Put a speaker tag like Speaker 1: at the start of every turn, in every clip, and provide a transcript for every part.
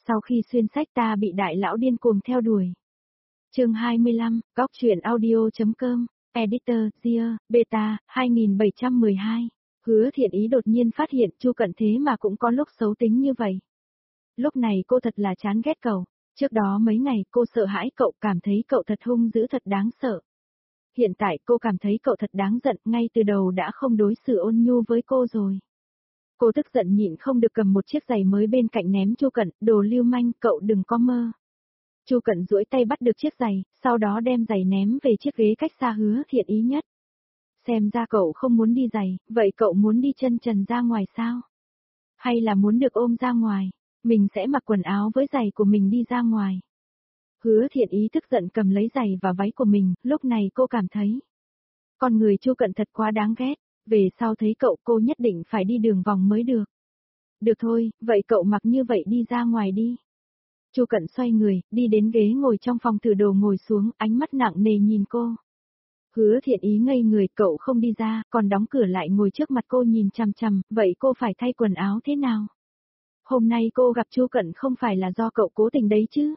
Speaker 1: Sau khi xuyên sách ta bị đại lão điên cuồng theo đuổi. Chương 25, góc truyện audio.com, Editor, Dear, Beta, 2712. Hứa Thiện Ý đột nhiên phát hiện Chu Cận thế mà cũng có lúc xấu tính như vậy. Lúc này cô thật là chán ghét cậu. Trước đó mấy ngày cô sợ hãi cậu, cảm thấy cậu thật hung dữ, thật đáng sợ. Hiện tại cô cảm thấy cậu thật đáng giận, ngay từ đầu đã không đối xử ôn nhu với cô rồi. Cô tức giận nhịn không được cầm một chiếc giày mới bên cạnh ném Chu Cận, đồ lưu manh, cậu đừng có mơ. Chu Cận duỗi tay bắt được chiếc giày, sau đó đem giày ném về chiếc ghế cách xa Hứa Thiện Ý nhất. Xem ra cậu không muốn đi giày, vậy cậu muốn đi chân trần ra ngoài sao? Hay là muốn được ôm ra ngoài? Mình sẽ mặc quần áo với giày của mình đi ra ngoài. Hứa Thiện Ý tức giận cầm lấy giày và váy của mình, lúc này cô cảm thấy con người Chu Cận thật quá đáng ghét, về sau thấy cậu cô nhất định phải đi đường vòng mới được. Được thôi, vậy cậu mặc như vậy đi ra ngoài đi. Chu Cận xoay người, đi đến ghế ngồi trong phòng thử đồ ngồi xuống, ánh mắt nặng nề nhìn cô. Hứa Thiện Ý ngây người, cậu không đi ra, còn đóng cửa lại ngồi trước mặt cô nhìn chằm chằm, vậy cô phải thay quần áo thế nào? Hôm nay cô gặp Chu Cận không phải là do cậu cố tình đấy chứ?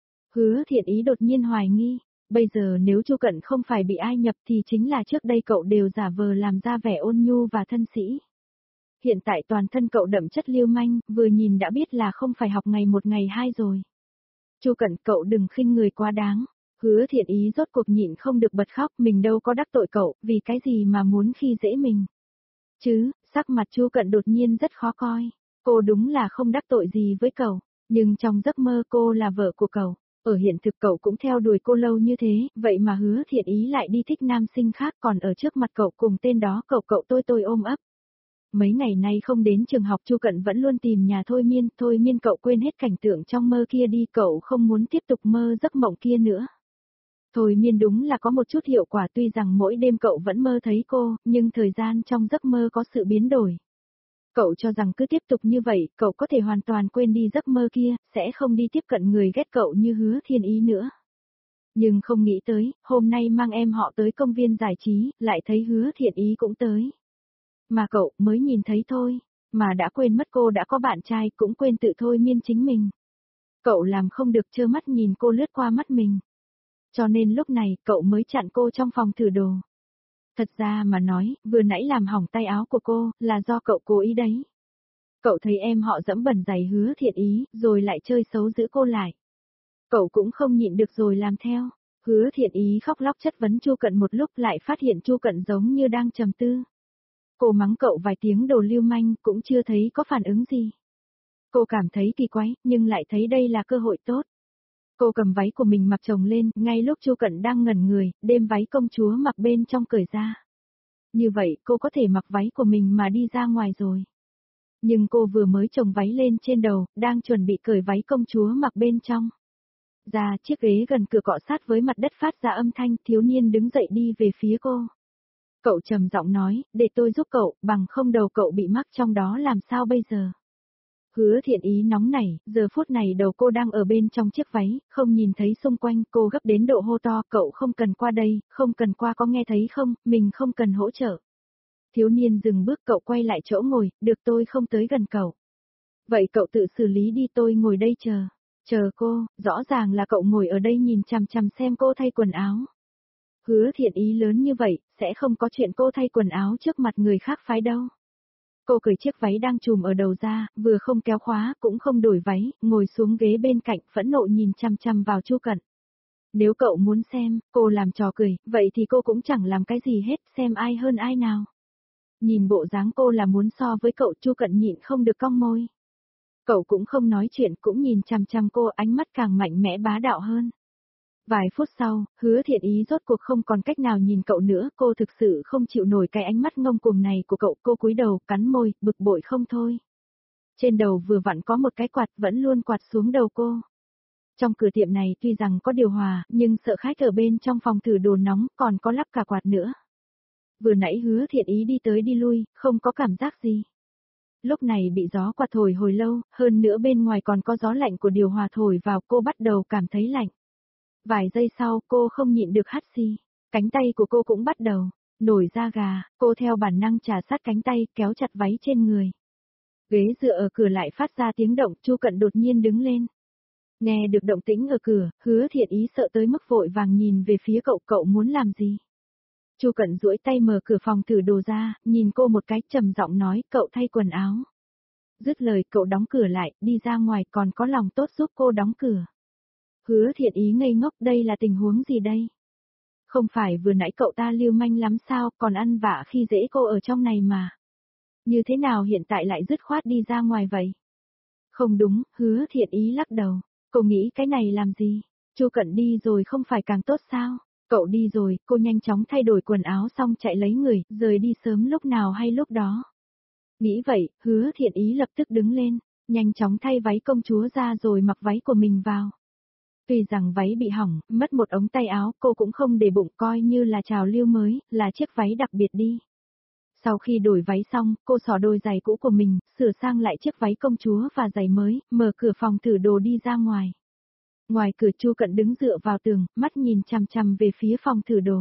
Speaker 1: Hứa Thiện Ý đột nhiên hoài nghi, bây giờ nếu Chu Cận không phải bị ai nhập thì chính là trước đây cậu đều giả vờ làm ra vẻ ôn nhu và thân sĩ. Hiện tại toàn thân cậu đậm chất lưu manh, vừa nhìn đã biết là không phải học ngày một ngày hai rồi. Chu Cận, cậu đừng khinh người quá đáng. Hứa Thiện Ý rốt cuộc nhịn không được bật khóc, mình đâu có đắc tội cậu, vì cái gì mà muốn khi dễ mình. Chứ, sắc mặt Chu Cận đột nhiên rất khó coi. Cô đúng là không đắc tội gì với cậu, nhưng trong giấc mơ cô là vợ của cậu. Ở hiện thực cậu cũng theo đuổi cô lâu như thế, vậy mà Hứa Thiện Ý lại đi thích nam sinh khác, còn ở trước mặt cậu cùng tên đó cậu tôi ôm ấp. Mấy ngày nay không đến trường học, Chu Cận vẫn luôn tìm nhà thôi miên cậu quên hết cảnh tượng trong mơ kia đi, cậu không muốn tiếp tục mơ giấc mộng kia nữa. Thôi miên đúng là có một chút hiệu quả, tuy rằng mỗi đêm cậu vẫn mơ thấy cô, nhưng thời gian trong giấc mơ có sự biến đổi. Cậu cho rằng cứ tiếp tục như vậy, cậu có thể hoàn toàn quên đi giấc mơ kia, sẽ không đi tiếp cận người ghét cậu như Hứa Thiện Ý nữa. Nhưng không nghĩ tới, hôm nay mang em họ tới công viên giải trí, lại thấy Hứa Thiện Ý cũng tới. Mà cậu mới nhìn thấy thôi, mà đã quên mất cô đã có bạn trai, cũng quên tự thôi miên chính mình. Cậu làm không được trơ mắt nhìn cô lướt qua mắt mình. Cho nên lúc này, cậu mới chặn cô trong phòng thử đồ. Thật ra mà nói, vừa nãy làm hỏng tay áo của cô, là do cậu cố ý đấy. Cậu thấy em họ dẫm bẩn giày Hứa Thiện Ý, rồi lại chơi xấu giữ cô lại. Cậu cũng không nhịn được rồi làm theo. Hứa Thiện Ý khóc lóc chất vấn Chu Cận một lúc, lại phát hiện Chu Cận giống như đang trầm tư. Cô mắng cậu vài tiếng đồ lưu manh, cũng chưa thấy có phản ứng gì. Cô cảm thấy kỳ quái, nhưng lại thấy đây là cơ hội tốt. Cô cầm váy của mình mặc chồng lên, ngay lúc Chu Cận đang ngẩn người, đem váy công chúa mặc bên trong cởi ra. Như vậy, cô có thể mặc váy của mình mà đi ra ngoài rồi. Nhưng cô vừa mới chồng váy lên trên đầu, đang chuẩn bị cởi váy công chúa mặc bên trong. Ra, chiếc ghế gần cửa cọ sát với mặt đất phát ra âm thanh, thiếu niên đứng dậy đi về phía cô. Cậu trầm giọng nói, để tôi giúp cậu, bằng không đầu cậu bị mắc trong đó làm sao bây giờ. Hứa Thiện Ý nóng nảy, giờ phút này đầu cô đang ở bên trong chiếc váy, không nhìn thấy xung quanh, cô gấp đến độ hô to, cậu không cần qua đây, không cần qua, có nghe thấy không, mình không cần hỗ trợ. Thiếu niên dừng bước, cậu quay lại chỗ ngồi, được, tôi không tới gần cậu. Vậy cậu tự xử lý đi, tôi ngồi đây chờ. Chờ cô, rõ ràng là cậu ngồi ở đây nhìn chằm chằm xem cô thay quần áo. Hứa Thiện Ý lớn như vậy, sẽ không có chuyện cô thay quần áo trước mặt người khác phái đâu. Cô cởi chiếc váy đang trùm ở đầu ra, vừa không kéo khóa, cũng không đổi váy, ngồi xuống ghế bên cạnh, phẫn nộ nhìn chằm chằm vào Chu Cận. Nếu cậu muốn xem, cô làm trò cười, vậy thì cô cũng chẳng làm cái gì hết, xem ai hơn ai nào. Nhìn bộ dáng cô là muốn so với cậu, Chu Cận nhịn không được cong môi. Cậu cũng không nói chuyện, cũng nhìn chằm chằm cô, ánh mắt càng mạnh mẽ bá đạo hơn. Vài phút sau, Hứa Thiện Ý rốt cuộc không còn cách nào nhìn cậu nữa, cô thực sự không chịu nổi cái ánh mắt ngông cuồng này của cậu, cô cúi đầu, cắn môi, bực bội không thôi. Trên đầu vừa vặn có một cái quạt, vẫn luôn quạt xuống đầu cô. Trong cửa tiệm này tuy rằng có điều hòa, nhưng sợ khách ở bên trong phòng thử đồ nóng, còn có lắp cả quạt nữa. Vừa nãy Hứa Thiện Ý đi tới đi lui, không có cảm giác gì. Lúc này bị gió quạt thổi hồi lâu, hơn nữa bên ngoài còn có gió lạnh của điều hòa thổi vào, cô bắt đầu cảm thấy lạnh. Vài giây sau, cô không nhịn được hắt xì. Cánh tay của cô cũng bắt đầu nổi da gà, cô theo bản năng chà sát cánh tay, kéo chặt váy trên người. Ghế dựa ở cửa lại phát ra tiếng động, Chu Cận đột nhiên đứng lên. Nghe được động tĩnh ở cửa, Hứa Thiện Ý sợ tới mức vội vàng nhìn về phía cậu, cậu muốn làm gì? Chu Cận duỗi tay mở cửa phòng thử đồ ra, nhìn cô một cái, trầm giọng nói, cậu thay quần áo. Dứt lời cậu đóng cửa lại, đi ra ngoài, còn có lòng tốt giúp cô đóng cửa. Hứa Thiện Ý ngây ngốc, đây là tình huống gì đây? Không phải vừa nãy cậu ta lưu manh lắm sao, còn ăn vạ khi dễ cô ở trong này mà. Như thế nào hiện tại lại dứt khoát đi ra ngoài vậy? Không đúng, Hứa Thiện Ý lắc đầu. Cô nghĩ cái này làm gì? Chu Cận đi rồi không phải càng tốt sao? Cậu đi rồi, cô nhanh chóng thay đổi quần áo xong chạy lấy người, rời đi sớm lúc nào hay lúc đó. Nghĩ vậy, Hứa Thiện Ý lập tức đứng lên, nhanh chóng thay váy công chúa ra rồi mặc váy của mình vào. Tuy rằng váy bị hỏng, mất một ống tay áo, cô cũng không để bụng, coi như là trào lưu mới, là chiếc váy đặc biệt đi. Sau khi đổi váy xong, cô xỏ đôi giày cũ của mình, sửa sang lại chiếc váy công chúa và giày mới, mở cửa phòng thử đồ đi ra ngoài. Ngoài cửa Chu Cận đứng dựa vào tường, mắt nhìn chằm chằm về phía phòng thử đồ.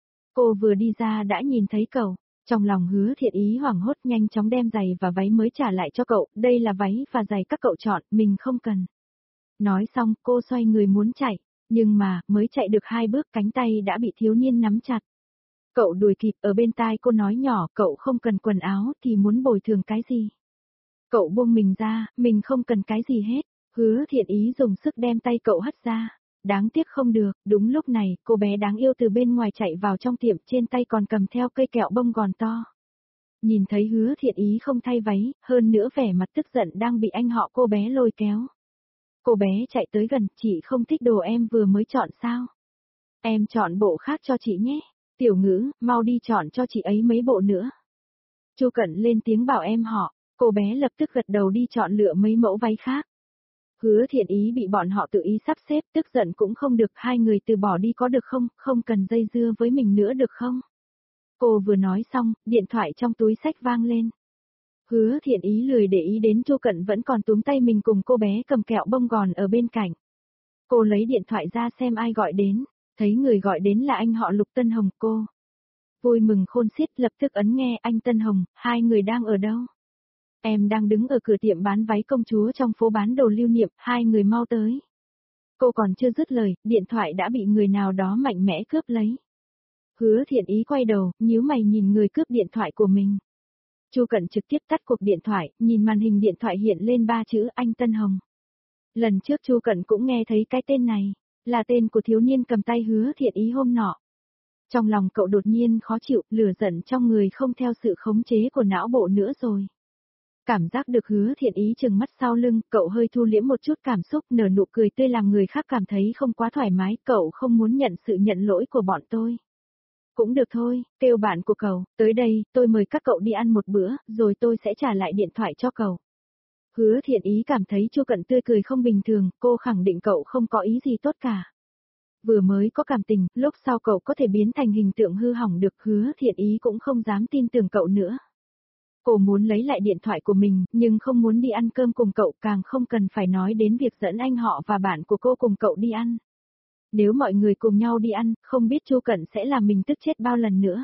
Speaker 1: Cô vừa đi ra đã nhìn thấy cậu, trong lòng Hứa Thiện Ý hoảng hốt, nhanh chóng đem giày và váy mới trả lại cho cậu, đây là váy và giày các cậu chọn, mình không cần. Nói xong, cô xoay người muốn chạy, nhưng mà, mới chạy được 2 bước cánh tay đã bị thiếu niên nắm chặt. Cậu đuổi kịp, ở bên tai cô nói nhỏ, cậu không cần quần áo thì muốn bồi thường cái gì. Cậu buông mình ra, mình không cần cái gì hết. Hứa Thiện Ý dùng sức đem tay cậu hất ra. Đáng tiếc không được, đúng lúc này, cô bé đáng yêu từ bên ngoài chạy vào trong tiệm, trên tay còn cầm theo cây kẹo bông gòn to. Nhìn thấy Hứa Thiện Ý không thay váy, hơn nữa vẻ mặt tức giận đang bị anh họ cô bé lôi kéo. Cô bé chạy tới gần, chị không thích đồ em vừa mới chọn sao? Em chọn bộ khác cho chị nhé. Tiểu Ngữ, mau đi chọn cho chị ấy mấy bộ nữa. Chu Cận lên tiếng bảo em họ, cô bé lập tức gật đầu đi chọn lựa mấy mẫu váy khác. Hứa Thiện Ý bị bọn họ tự ý sắp xếp, tức giận cũng không được, hai người từ bỏ đi có được không, không cần dây dưa với mình nữa được không? Cô vừa nói xong, điện thoại trong túi xách vang lên. Hứa Thiện Ý lười để ý đến Chu Cận vẫn còn túm tay mình cùng cô bé cầm kẹo bông gòn ở bên cạnh. Cô lấy điện thoại ra xem ai gọi đến, thấy người gọi đến là anh họ Lục Tân Hồng. Cô vui mừng khôn xiết, lập tức ấn nghe. Anh Tân Hồng, hai người đang ở đâu? Em đang đứng ở cửa tiệm bán váy công chúa trong phố bán đồ lưu niệm, hai người mau tới. Cô còn chưa dứt lời, điện thoại đã bị người nào đó mạnh mẽ cướp lấy. Hứa Thiện Ý quay đầu, nhíu mày nhìn người cướp điện thoại của mình. Chu Cận trực tiếp tắt cuộc điện thoại, nhìn màn hình điện thoại hiện lên 3 chữ anh Tân Hồng. Lần trước Chu Cận cũng nghe thấy cái tên này, là tên của thiếu niên cầm tay Hứa Thiện Ý hôm nọ. Trong lòng cậu đột nhiên khó chịu, lửa giận trong người không theo sự khống chế của não bộ nữa rồi. Cảm giác được Hứa Thiện Ý trừng mắt sau lưng, cậu hơi thu liễm một chút cảm xúc, nở nụ cười tươi làm người khác cảm thấy không quá thoải mái, cậu không muốn nhận sự nhận lỗi của bọn tôi. Cũng được thôi, kêu bạn của cậu, tới đây, tôi mời các cậu đi ăn một bữa, rồi tôi sẽ trả lại điện thoại cho cậu. Hứa Thiện Ý cảm thấy Chu Cận tươi cười không bình thường, cô khẳng định cậu không có ý gì tốt cả. Vừa mới có cảm tình, lúc sau cậu có thể biến thành hình tượng hư hỏng được, Hứa Thiện Ý cũng không dám tin tưởng cậu nữa. Cô muốn lấy lại điện thoại của mình, nhưng không muốn đi ăn cơm cùng cậu, càng không cần phải nói đến việc dẫn anh họ và bạn của cô cùng cậu đi ăn. Nếu mọi người cùng nhau đi ăn, không biết Chu Cận sẽ làm mình tức chết bao lần nữa.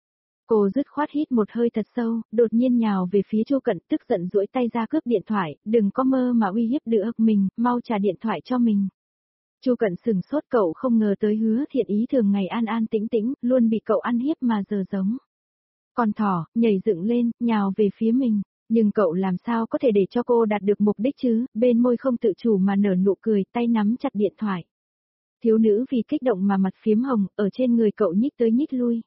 Speaker 1: Cô dứt khoát hít một hơi thật sâu, đột nhiên nhào về phía Chu Cận, tức giận duỗi tay ra cướp điện thoại, đừng có mơ mà uy hiếp được mình, mau trả điện thoại cho mình. Chu Cận sừng sốt, cậu không ngờ tới Hứa Thiện Ý thường ngày an an tĩnh tĩnh, luôn bị cậu ăn hiếp mà giờ giống con thỏ, nhảy dựng lên, nhào về phía mình, nhưng cậu làm sao có thể để cho cô đạt được mục đích chứ, bên môi không tự chủ mà nở nụ cười, tay nắm chặt điện thoại. Thiếu nữ vì kích động mà mặt phiếm hồng, ở trên người cậu nhích tới nhích lui.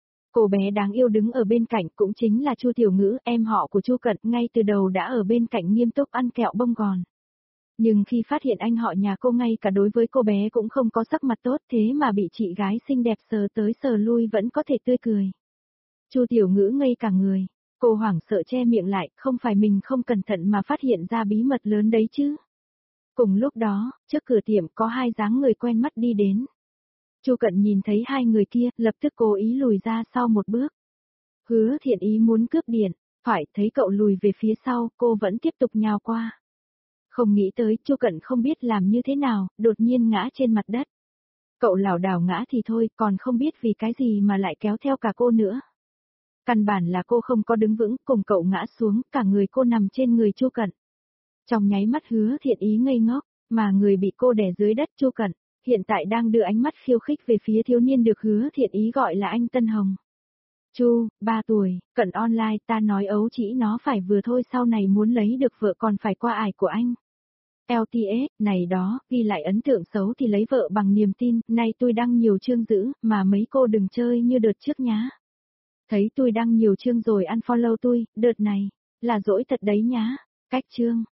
Speaker 1: Cô bé đáng yêu đứng ở bên cạnh cũng chính là Chu Tiểu Ngữ, em họ của Chu Cận, ngay từ đầu đã ở bên cạnh nghiêm túc ăn kẹo bông gòn. Nhưng khi phát hiện anh họ nhà cô ngay cả đối với cô bé cũng không có sắc mặt tốt, thế mà bị chị gái xinh đẹp sờ tới sờ lui vẫn có thể tươi cười. Chu Tiểu Ngữ ngây cả người, cô hoảng sợ che miệng lại, không phải mình không cẩn thận mà phát hiện ra bí mật lớn đấy chứ. Cùng lúc đó, trước cửa tiệm có hai dáng người quen mắt đi đến. Chu Cận nhìn thấy hai người kia, lập tức cố ý lùi ra sau một bước. Hứa Thiện Ý muốn cướp điện, phải thấy cậu lùi về phía sau, cô vẫn tiếp tục nhào qua. Không nghĩ tới, Chu Cận không biết làm như thế nào, đột nhiên ngã trên mặt đất. Cậu lảo đảo ngã thì thôi, còn không biết vì cái gì mà lại kéo theo cả cô nữa. Căn bản là cô không có đứng vững, cùng cậu ngã xuống, cả người cô nằm trên người Chu Cận. Trong nháy mắt Hứa Thiện Ý ngây ngốc, mà người bị cô đè dưới đất Chu Cận, hiện tại đang đưa ánh mắt khiêu khích về phía thiếu niên được Hứa Thiện Ý gọi là anh Tân Hồng. Chu, 3 tuổi, Cận online, ta nói ấu chỉ nó phải vừa thôi, sau này muốn lấy được vợ còn phải qua ải của anh. LTS, này đó, ghi lại ấn tượng xấu thì lấy vợ bằng niềm tin, nay tôi đăng nhiều chương giữ, mà mấy cô đừng chơi như đợt trước nhá. Thấy tôi đăng nhiều chương rồi unfollow tôi, đợt này, là dỗi thật đấy nhá. Cách chương.